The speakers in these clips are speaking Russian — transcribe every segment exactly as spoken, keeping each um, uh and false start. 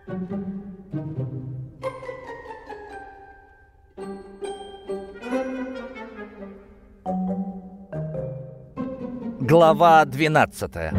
Глава двенадцатая.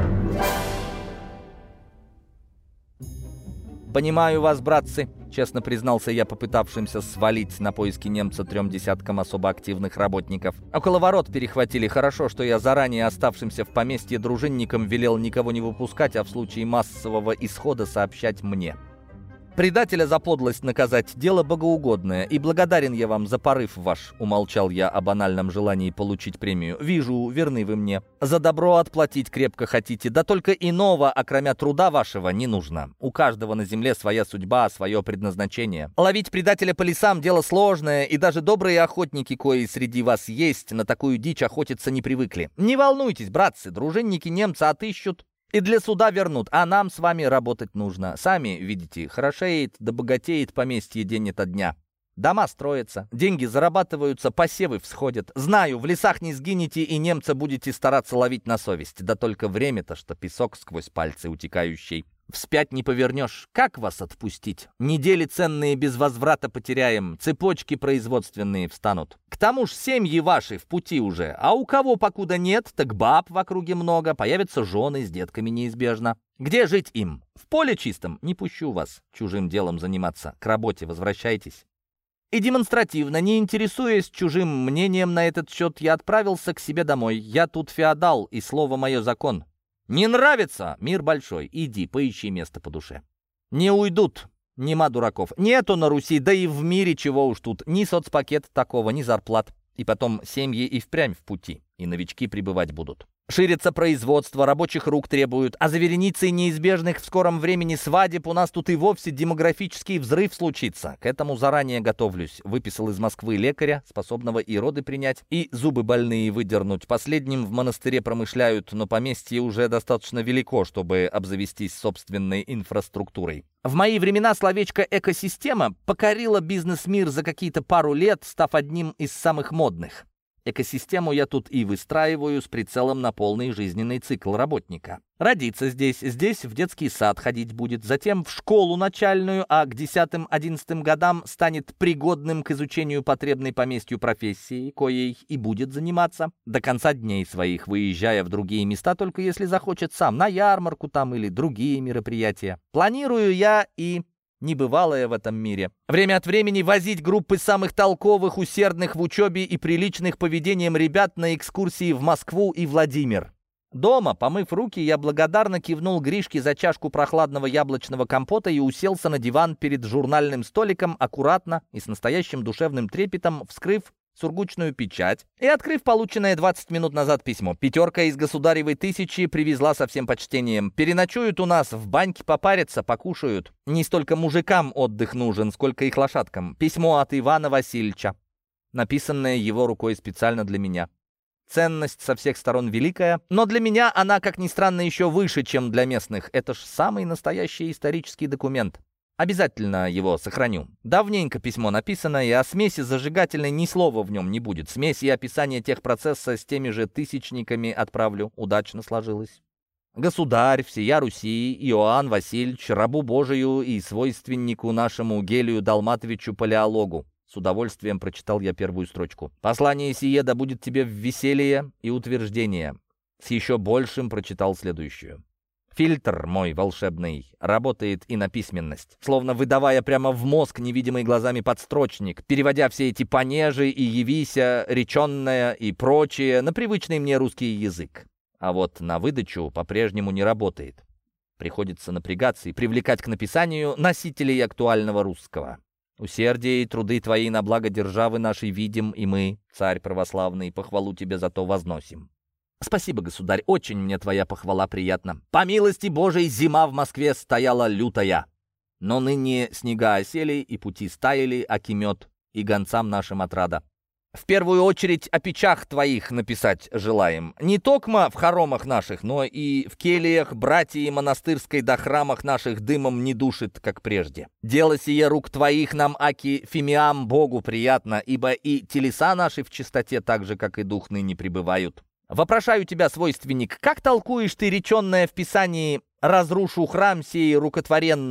«Понимаю вас, братцы», — честно признался я, попытавшимся свалить на поиски немца трем десяткам особо активных работников. «Около ворот перехватили. Хорошо, что я заранее оставшимся в поместье дружинникам велел никого не выпускать, а в случае массового исхода сообщать мне. Предателя за подлость наказать — дело богоугодное, и благодарен я вам за порыв ваш», — умолчал я о банальном желании получить премию. «Вижу, верны вы мне. За добро отплатить крепко хотите, да только иного, окромя труда вашего, не нужно. У каждого на земле своя судьба, свое предназначение. Ловить предателя по лесам — дело сложное, и даже добрые охотники, кои среди вас есть, на такую дичь охотиться не привыкли. Не волнуйтесь, братцы, дружинники немца отыщут и для суда вернут, а нам с вами работать нужно. Сами видите, хорошеет да богатеет поместье день ото дня. Дома строятся, деньги зарабатываются, посевы всходят. Знаю, в лесах не сгинете и немца будете стараться ловить на совесть. Да только время-то, что песок сквозь пальцы утекающий. Вспять не повернешь. Как вас отпустить? Недели ценные без возврата потеряем, цепочки производственные встанут. К тому ж семьи ваши в пути уже, а у кого покуда нет, так баб в округе много, появятся жены с детками неизбежно. Где жить им? В поле чистом? Не пущу вас чужим делом заниматься. К работе возвращайтесь». И демонстративно, не интересуясь чужим мнением на этот счет, я отправился к себе домой. Я тут феодал, и слово мое закон. Не нравится? Мир большой. Иди, поищи место по душе. Не уйдут. Нема дураков. Нету на Руси, да и в мире чего уж тут. Ни соцпакет такого, ни зарплат. И потом семьи и впрямь в пути. И новички прибывать будут. Ширится производство, рабочих рук требуют, а за вереницей неизбежных в скором времени свадеб у нас тут и вовсе демографический взрыв случится. К этому заранее готовлюсь. Выписал из Москвы лекаря, способного и роды принять, и зубы больные выдернуть. Последним в монастыре промышляют, но поместье уже достаточно велико, чтобы обзавестись собственной инфраструктурой. В мои времена словечко «экосистема» покорило бизнес-мир за какие-то пару лет, став одним из самых модных. Экосистему я тут и выстраиваю с прицелом на полный жизненный цикл работника. Родится здесь, здесь в детский сад ходить будет, затем в школу начальную, а к десятым-одиннадцатым годам станет пригодным к изучению потребной поместью профессии, коей и будет заниматься, до конца дней своих, выезжая в другие места, только если захочет сам, на ярмарку там или другие мероприятия. Планирую я и... небывалое в этом мире. Время от времени возить группы самых толковых, усердных в учебе и приличных поведением ребят на экскурсии в Москву и Владимир. Дома, помыв руки, я благодарно кивнул Гришке за чашку прохладного яблочного компота и уселся на диван перед журнальным столиком, аккуратно и с настоящим душевным трепетом вскрыв сургучную печать и открыв полученное двадцать минут назад письмо. Пятерка из государевой тысячи привезла со всем почтением. Переночуют у нас, в баньке попарятся, покушают. Не столько мужикам отдых нужен, сколько их лошадкам. Письмо от Ивана Васильевича, написанное его рукой специально для меня. Ценность со всех сторон великая, но для меня она, как ни странно, еще выше, чем для местных. Это ж самый настоящий исторический документ. Обязательно его сохраню. Давненько письмо написано, и о смеси зажигательной ни слова в нем не будет. Смесь и описание техпроцесса с теми же тысячниками отправлю. Удачно сложилось. Государь, всея Руси, Иоанн Васильевич, рабу Божию и свойственнику нашему Гелию Далматовичу Палеологу. С удовольствием прочитал я первую строчку. «Послание сие да будет тебе в веселье и утверждение». С еще большим прочитал следующую. Фильтр мой волшебный работает и на письменность, словно выдавая прямо в мозг невидимый глазами подстрочник, переводя все эти понежи и явися, реченное и прочее на привычный мне русский язык. А вот на выдачу по-прежнему не работает. Приходится напрягаться и привлекать к написанию носителей актуального русского. Усердие и труды твои на благо державы нашей видим, и мы, царь православный, похвалу тебе за то возносим. Спасибо, государь, очень мне твоя похвала приятна. По милости Божией зима в Москве стояла лютая, но ныне снега осели и пути стаяли, аки мед, и гонцам нашим отрада. В первую очередь о печах твоих написать желаем. Не токмо в хоромах наших, но и в кельях, братьи монастырской да храмах наших дымом не душит, как прежде. Дело сие рук твоих нам, аки фимиам, Богу приятно, ибо и телеса наши в чистоте, так же, как и дух ныне пребывают. Вопрошаю тебя, свойственник, как толкуешь ты реченное в Писании «разрушу храм сей рукотворенный»?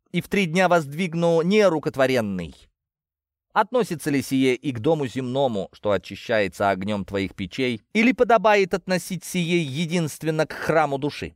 и в три дня воздвигну нерукотворенный. Относится ли сие и к дому земному, что очищается огнем твоих печей, или подобает относить сие единственно к храму души?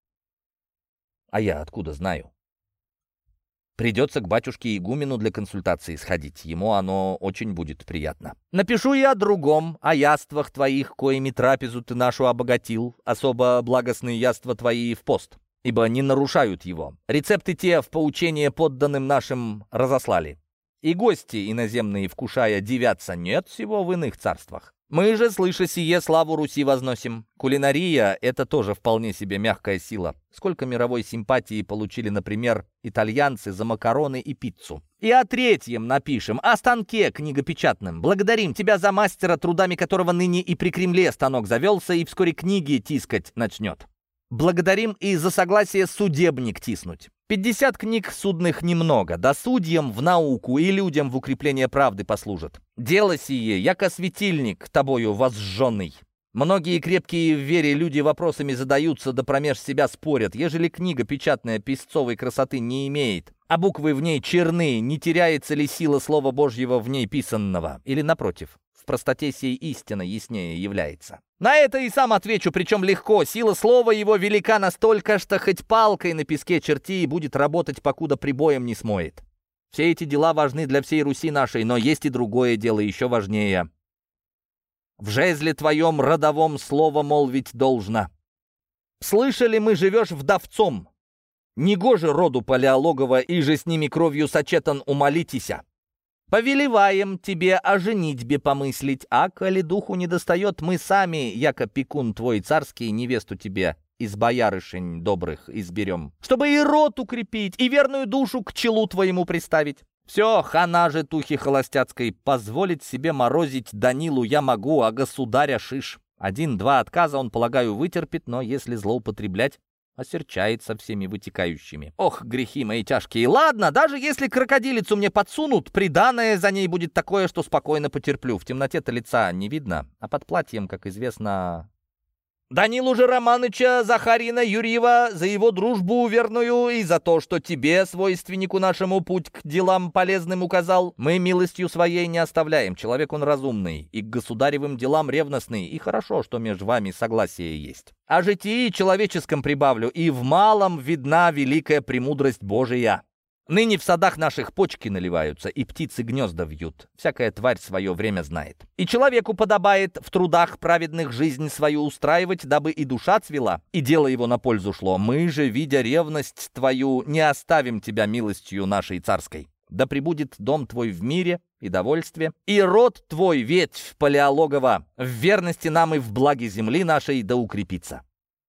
А я откуда знаю? Придется к батюшке игумену для консультации сходить. Ему оно очень будет приятно. Напишу я о другом, о яствах твоих, коими трапезу ты нашу обогатил, особо благостные яства твои в пост, ибо не нарушают его. Рецепты те в поучение подданным нашим разослали. И гости иноземные, вкушая, дивятся, нет всего в иных царствах. Мы же, слыша сие, славу Руси возносим. Кулинария — это тоже вполне себе мягкая сила. Сколько мировой симпатии получили, например, итальянцы за макароны и пиццу. И о третьем напишем, о станке книгопечатном. Благодарим тебя за мастера, трудами которого ныне и при Кремле станок завелся, и вскоре книги тискать начнет. Благодарим и за согласие судебник тиснуть. Пятьдесят книг судных немного, да судьям в науку и людям в укрепление правды послужат. Дело сие, яко светильник тобою возжженный. Многие крепкие в вере люди вопросами задаются, да промеж себя спорят. Ежели книга печатная песцовой красоты не имеет, а буквы в ней черны, не теряется ли сила Слова Божьего в ней писанного? Или, напротив, в простоте сей истина яснее является? На это и сам отвечу, причем легко. Сила слова его велика настолько, что хоть палкой на песке черти и будет работать, покуда прибоем не смоет. Все эти дела важны для всей Руси нашей, но есть и другое дело, еще важнее. В жезле твоем родовом слово молвить должно. Слышали мы, живешь вдовцом. Негоже роду Палеологова, и же с ними кровью сочетан, умолитеся. Повелеваем тебе о женитьбе помыслить, а коли духу не достает, мы сами, яко пекун твой царский, невесту тебе из боярышень добрых изберем, чтобы и род укрепить, и верную душу к челу твоему приставить. Все, хана же тухи холостяцкой, позволить себе морозить Данилу я могу, а государя шиш. Один-два отказа он, полагаю, вытерпит, но если злоупотреблять, осерчает со всеми вытекающими. Ох, грехи мои тяжкие. Ладно, даже если крокодилицу мне подсунут, приданое за ней будет такое, что спокойно потерплю. В темноте-то лица не видно, а под платьем, как известно... Данилу же Романыча Захарина Юрьева за его дружбу верную и за то, что тебе, свойственнику нашему, путь к делам полезным указал, мы милостью своей не оставляем. Человек он разумный и к государевым делам ревностный, и хорошо, что между вами согласие есть. О житии человеческом прибавлю, и в малом видна великая премудрость Божия. Ныне в садах наших почки наливаются, и птицы гнезда вьют. Всякая тварь свое время знает. И человеку подобает в трудах праведных жизнь свою устраивать, дабы и душа цвела, и дело его на пользу шло. Мы же, видя ревность твою, не оставим тебя милостью нашей царской. Да пребудет дом твой в мире и довольстве, и род твой, ветвь Палеологова, в верности нам и в благе земли нашей да укрепится.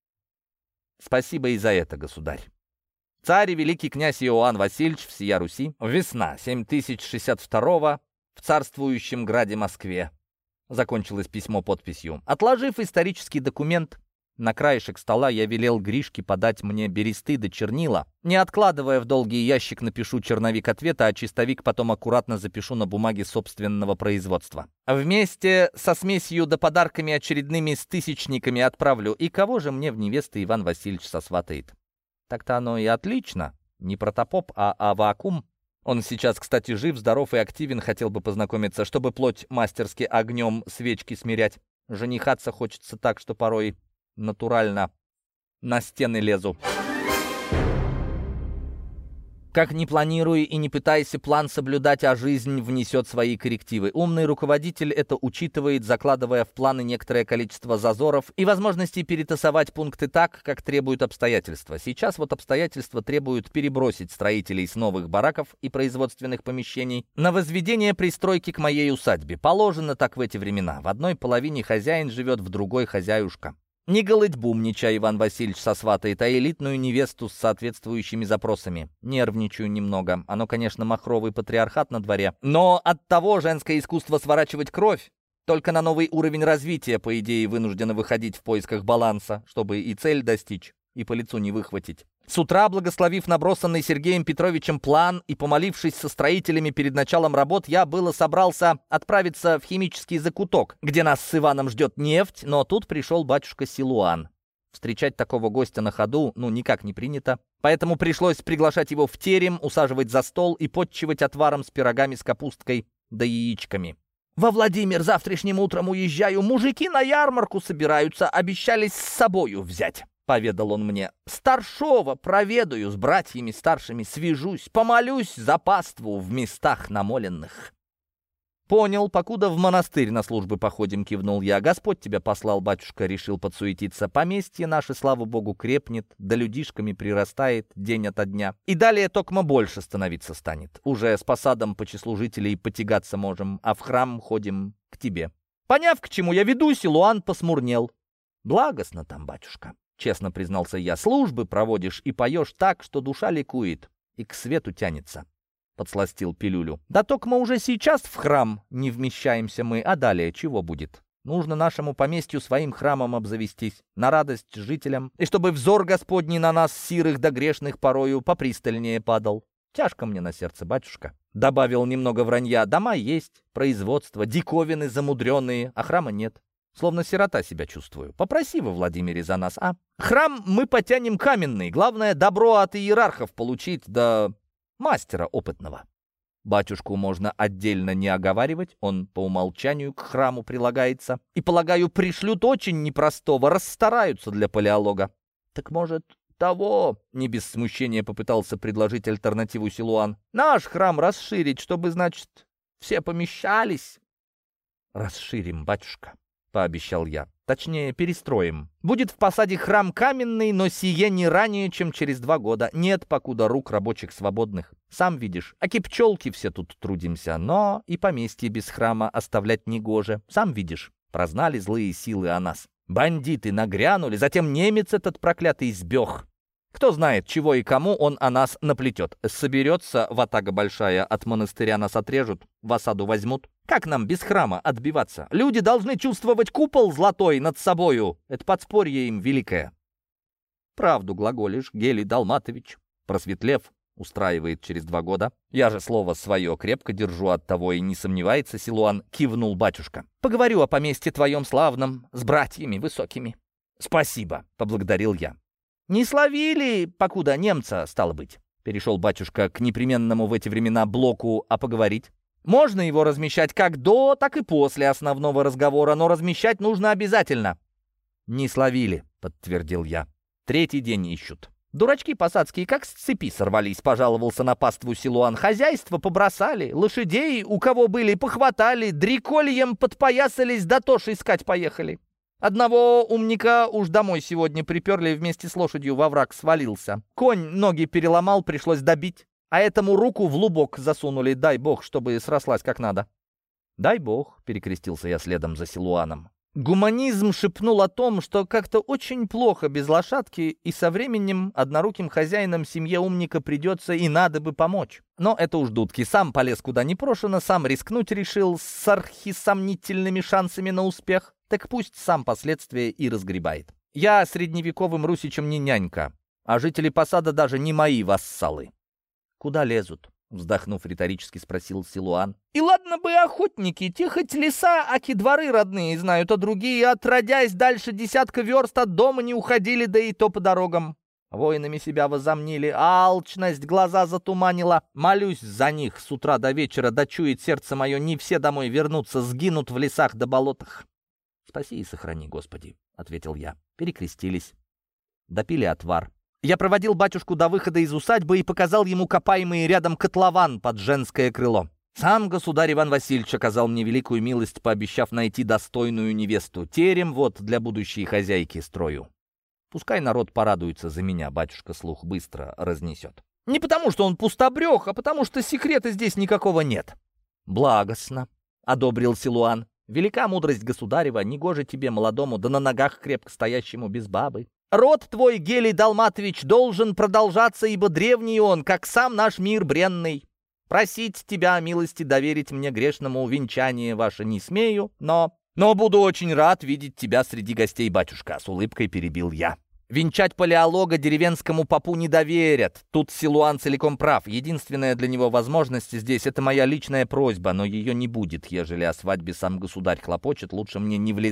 Спасибо и за это, государь. Царь и великий князь Иоанн Васильевич, всея Руси, весна семь тысяч шестьдесят второго в царствующем граде Москве. Закончилось письмо подписью. Отложив исторический документ, на краешек стола я велел Гришке подать мне бересты да чернила. Не откладывая в долгий ящик, напишу черновик ответа, а чистовик потом аккуратно запишу на бумаге собственного производства. Вместе со смесью да подарками очередными с тысячниками отправлю. И кого же мне в невесты Иван Васильевич сосватает? Так-то оно и отлично. Не протопоп, а авакум. Он сейчас, кстати, жив, здоров и активен, хотел бы познакомиться, чтобы плоть мастерски огнем свечки смирять. Женихаться хочется так, что порой натурально на стены лезу. Как ни планируй и не пытайся план соблюдать, а жизнь внесет свои коррективы. Умный руководитель это учитывает, закладывая в планы некоторое количество зазоров и возможностей перетасовать пункты так, как требуют обстоятельства. Сейчас вот обстоятельства требуют перебросить строителей с новых бараков и производственных помещений на возведение пристройки к моей усадьбе. Положено так в эти времена. В одной половине хозяин живет, в другой хозяюшка. Не голытьбумнича Иван Васильевич сосватает, а элитную невесту с соответствующими запросами. Нервничаю немного. Оно, конечно, махровый патриархат на дворе. Но от того женское искусство сворачивать кровь только на новый уровень развития, по идее, вынуждено выходить в поисках баланса, чтобы и цель достичь, и по лицу не выхватить. С утра, благословив набросанный Сергеем Петровичем план и помолившись со строителями перед началом работ, я было собрался отправиться в химический закуток, где нас с Иваном ждет нефть, но тут пришел батюшка Силуан. Встречать такого гостя на ходу, ну, никак не принято. Поэтому пришлось приглашать его в терем, усаживать за стол и подчивать отваром с пирогами с капусткой да яичками. «Во Владимир завтрашним утром уезжаю. Мужики на ярмарку собираются, обещались с собою взять», — поведал он мне. «Старшова проведаю, с братьями старшими свяжусь, помолюсь за паству в местах намоленных». «Понял, покуда в монастырь на службы походим», — кивнул я. «Господь тебя послал, батюшка», — решил подсуетиться. «Поместье наше, слава богу, крепнет, да людишками прирастает день ото дня. И далее токмо больше становиться станет. Уже с посадом по числу жителей потягаться можем, а в храм ходим к тебе». Поняв, к чему я веду, Силуан посмурнел. «Благостно там, батюшка», — честно признался я. «Службы проводишь и поешь так, что душа ликует и к свету тянется». Подсластил пилюлю. «Да только мы уже сейчас в храм не вмещаемся мы, а далее чего будет? Нужно нашему поместью своим храмом обзавестись, на радость жителям, и чтобы взор Господний на нас, сирых да грешных, порою попристальнее падал. Тяжко мне на сердце, батюшка». Добавил немного вранья. «Дома есть, производство, диковины замудренные, а храма нет. Словно сирота себя чувствую. Попроси во Владимире за нас, а? Храм мы потянем каменный, главное добро от иерархов получить, да... мастера опытного. Батюшку можно отдельно не оговаривать, он по умолчанию к храму прилагается. И, полагаю, пришлют очень непростого, расстараются для палеолога». «Так, может, того?» — не без смущения попытался предложить альтернативу Силуан. «Наш храм расширить, чтобы, значит, все помещались». «Расширим, батюшка», — пообещал я. «Точнее, перестроим. Будет в посаде храм каменный, но сие не ранее, чем через два года. Нет покуда рук рабочих свободных. Сам видишь, аки пчелки все тут трудимся, но и поместье без храма оставлять негоже. Сам видишь, прознали злые силы о нас. Бандиты нагрянули, затем немец этот проклятый сбег. Кто знает, чего и кому он о нас наплетет. Соберется ватага большая, от монастыря нас отрежут, в осаду возьмут. Как нам без храма отбиваться? Люди должны чувствовать купол золотой над собою. Это подспорье им великое». «Правду глаголишь, Гелий Далматович», просветлев, устраивает через два года. «Я же слово свое крепко держу, от того и не сомневается Силуан», кивнул батюшка. «Поговорю о поместье твоем славном с братьями высокими». «Спасибо», — поблагодарил я. «Не словили, покуда немца, стало быть», — перешел батюшка к непременному в эти времена блоку «а поговорить». «Можно его размещать как до, так и после основного разговора, но размещать нужно обязательно». «Не словили», — подтвердил я. «Третий день ищут». «Дурачки посадские как с цепи сорвались», — пожаловался на паству Силуан. «Хозяйство побросали, лошадей, у кого были, похватали, дрикольем подпоясались, да тошь искать поехали. Одного умника уж домой сегодня приперли, вместе с лошадью во враг свалился. Конь ноги переломал, пришлось добить. А этому руку в лубок засунули, дай бог, чтобы срослась как надо». «Дай бог», — перекрестился я следом за Силуаном. Гуманизм шепнул о том, что как-то очень плохо без лошадки, и со временем одноруким хозяинам семье умника придется и надо бы помочь. Но это уж дудки. Сам полез куда не прошено, сам рискнуть решил с архисомнительными шансами на успех. Так пусть сам последствия и разгребает. Я средневековым русичем не нянька, а жители посада даже не мои вассалы. «Куда лезут?» — вздохнув, риторически спросил Силуан. «И ладно бы охотники, те хоть леса, аки дворы родные знают, а другие, отродясь, дальше десятка верст от дома не уходили, да и то по дорогам. Воинами себя возомнили, а алчность глаза затуманила. Молюсь за них с утра до вечера, дочует сердце мое, не все домой вернутся, сгинут в лесах да болотах». «Спаси и сохрани, Господи», — ответил я. Перекрестились. Допили отвар. Я проводил батюшку до выхода из усадьбы и показал ему копаемый рядом котлован под женское крыло. Сам государь Иван Васильевич оказал мне великую милость, пообещав найти достойную невесту. Терем вот для будущей хозяйки строю. Пускай народ порадуется за меня, батюшка слух быстро разнесет. Не потому, что он пустобрех, а потому, что секрета здесь никакого нет. «Благостно», — одобрил Силуан. «Велика мудрость государева, негоже тебе, молодому, да на ногах крепко стоящему без бабы. Род твой, Гелий Далматович, должен продолжаться, ибо древний он, как сам наш мир бренный. Просить тебя милости доверить мне грешному увенчание ваше не смею, но... Но буду очень рад видеть тебя среди гостей, батюшка», — с улыбкой перебил я. «Венчать палеолога деревенскому попу не доверят. Тут Силуан целиком прав. Единственная для него возможность здесь — это моя личная просьба, но ее не будет, ежели о свадьбе сам государь хлопочет, лучше мне не влезать.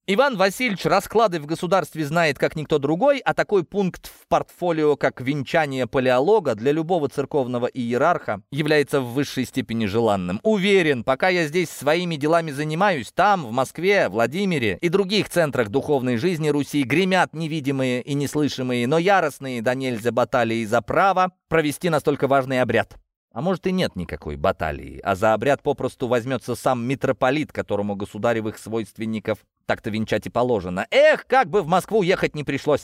Иван Васильевич расклады в государстве знает как никто другой, а такой пункт в портфолио, как венчание палеолога, для любого церковного иерарха является в высшей степени желанным. Уверен, пока я здесь своими делами занимаюсь, там, в Москве, Владимире и других центрах духовной жизни Руси гремят невидимые и неслышимые, но яростные да нельзя баталии за право провести настолько важный обряд. А может и нет никакой баталии, а за обряд попросту возьмется сам митрополит, которому государевых свойственников так-то венчать и положено. Эх, как бы в Москву ехать не пришлось.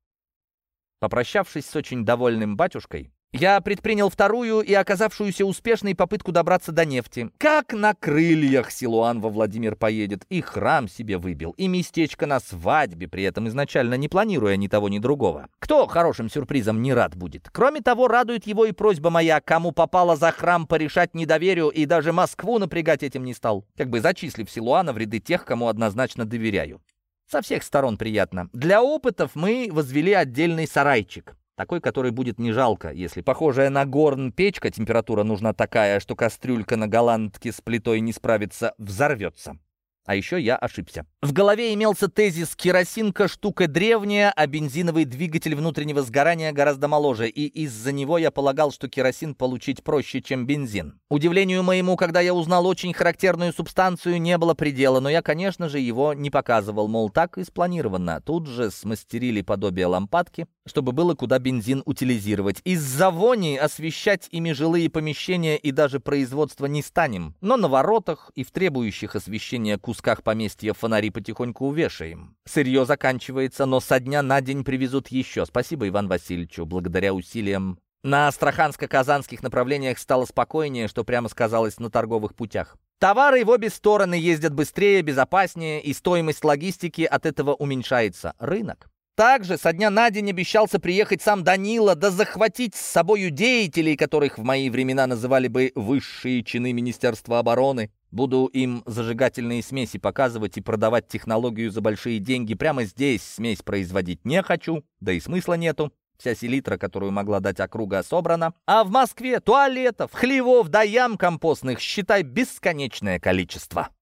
Попрощавшись с очень довольным батюшкой, я предпринял вторую и оказавшуюся успешной попытку добраться до нефти. Как на крыльях Силуан во Владимир поедет, и храм себе выбил, и местечко на свадьбе, при этом изначально не планируя ни того, ни другого. Кто хорошим сюрпризом не рад будет? Кроме того, радует его и просьба моя, кому попало за храм порешать не доверю, и даже Москву напрягать этим не стал, как бы зачислив Силуана в ряды тех, кому однозначно доверяю. Со всех сторон приятно. Для опытов мы возвели отдельный сарайчик. Такой, который будет не жалко, если похожая на горн печка, температура нужна такая, что кастрюлька на голландке с плитой не справится, взорвется. А еще я ошибся. В голове имелся тезис: керосинка штука древняя, а бензиновый двигатель внутреннего сгорания гораздо моложе, и из-за него я полагал, что керосин получить проще, чем бензин. Удивлению моему, когда я узнал очень характерную субстанцию, не было предела, но я, конечно же, его не показывал, мол, так и спланировано. Тут же смастерили подобие лампадки, чтобы было куда бензин утилизировать. Из-за вони освещать ими жилые помещения и даже производство не станем, но на воротах и в требующих освещения кусках поместья фонари потихоньку увешаем. Сырье заканчивается, но со дня на день привезут еще. Спасибо Ивану Васильевичу. Благодаря усилиям на астраханско-казанских направлениях стало спокойнее, что прямо сказалось на торговых путях. Товары в обе стороны ездят быстрее, безопаснее, и стоимость логистики от этого уменьшается. Рынок. Также со дня на день обещался приехать сам Данила, да захватить с собою деятелей, которых в мои времена называли бы высшие чины Министерства обороны. Буду им зажигательные смеси показывать и продавать технологию за большие деньги. Прямо здесь смесь производить не хочу, да и смысла нету. Вся селитра, которую могла дать округа, собрана. А в Москве туалетов, хлевов да ям компостных, считай, бесконечное количество.